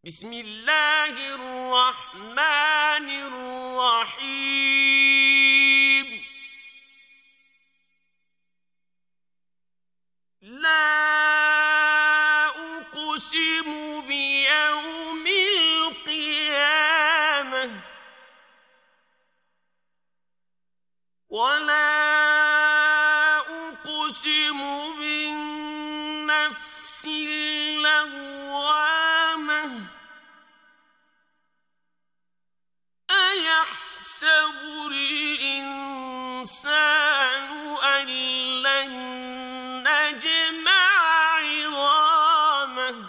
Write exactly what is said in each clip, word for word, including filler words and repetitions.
بسم الله الرحمن الرحيم. لا أقسم بيوم القيامة ولا أقسم بالنفس اللوامة أيحسب الإنسان أن لن نجمع عظامه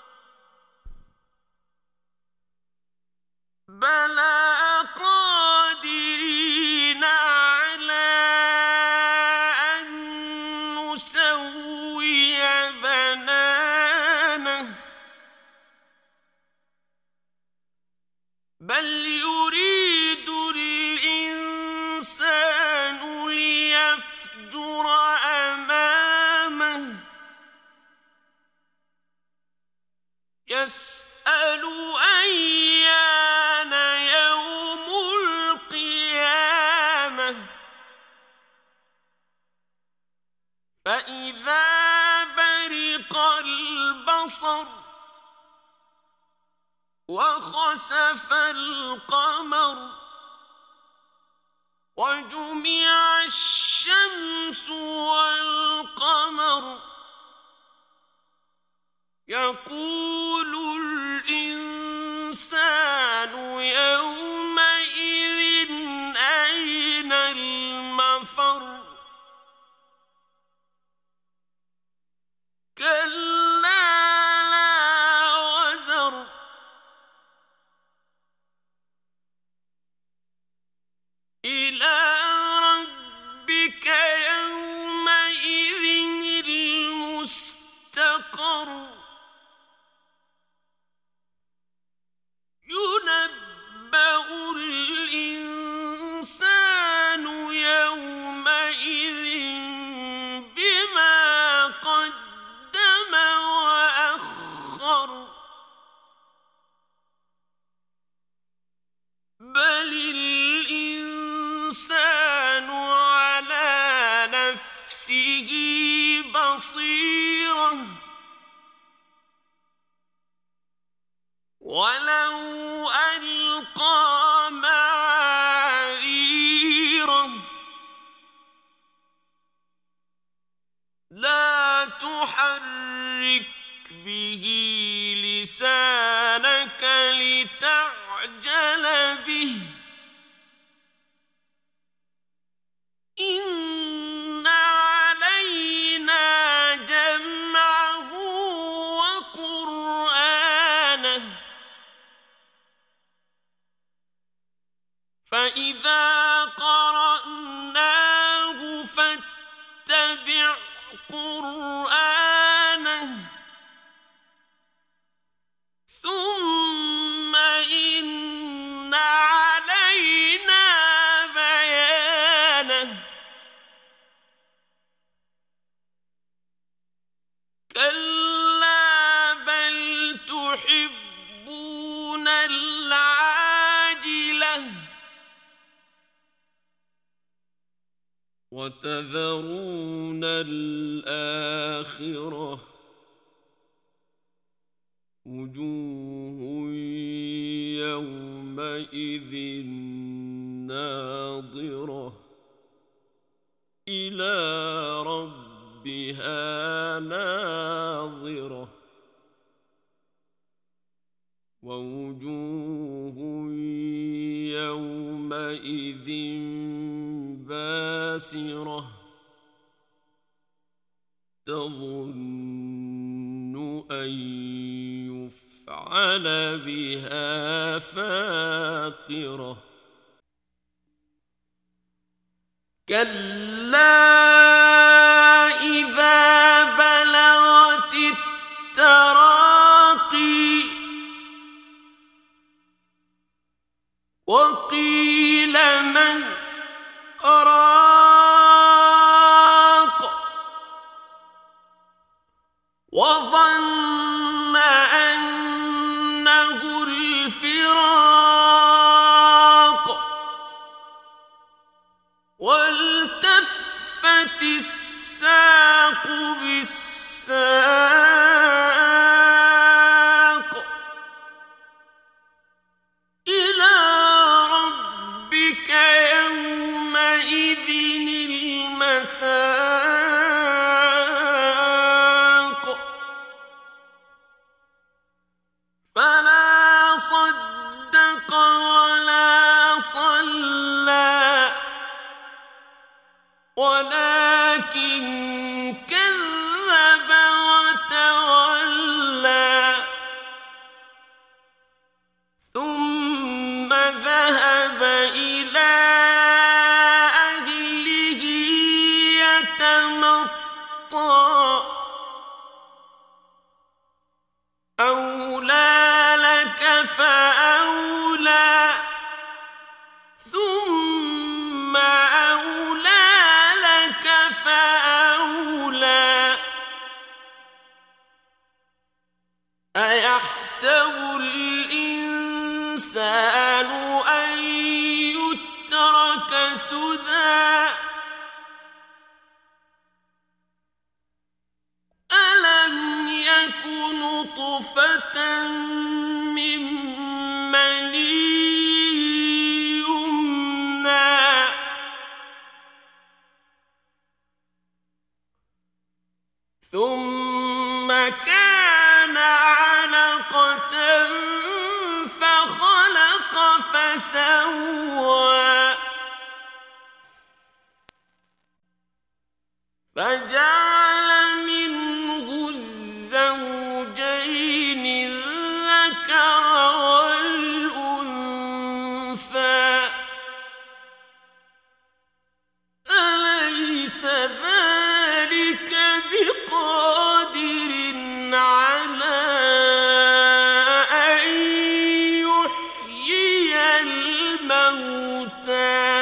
بلى قادرين على أن نسوي بنانه بل يريد الإنسان ليفجر أمامه يسأل أيان يوم القيامة فإذا برق البصر وخسف القمر وجمع الشمس والقمر يقول الإنسان يومئذ أين المفر كلا لا وزر إلى ربك يومئذ المستقر ينبأ الإنسان يومئذ بما قدم وأخر بل الإنسان على نفسه بصيرة ولو ألقى معاذيره لا تحرك به لسانك لتعجل به إن علينا جمعه وقرآنه فإذا قرأناه فاتبع قرآنه ثم إن علينا بيانه كلا بل تحبون العاجلة وتذرون الآخرة وجوه يومئذ ناظرة إلى ربها ناظرة ووجوه يومئذ باسرة تظن أن يفعل بها فاقرة كلا إذا بلغت التراقي وقيل من راق وظن أنه مسه الفراق والتفت الساق بالساق إلى ربك يومئذ المساق فلا صدق ولا صلى ولكن كذب وتولى ثم ذهب إلى أهله يتمطى أولى لك فأولى ثم أولى لك فأولى أيحسب الإنسان أن يترك سدى ألم يك نطفة من مني يمنى ثم كان علقة فخلق فسوى فجعل منه الزوجين الذكر والأنثى أليس ذلك بقادر على أن يحيي الموتى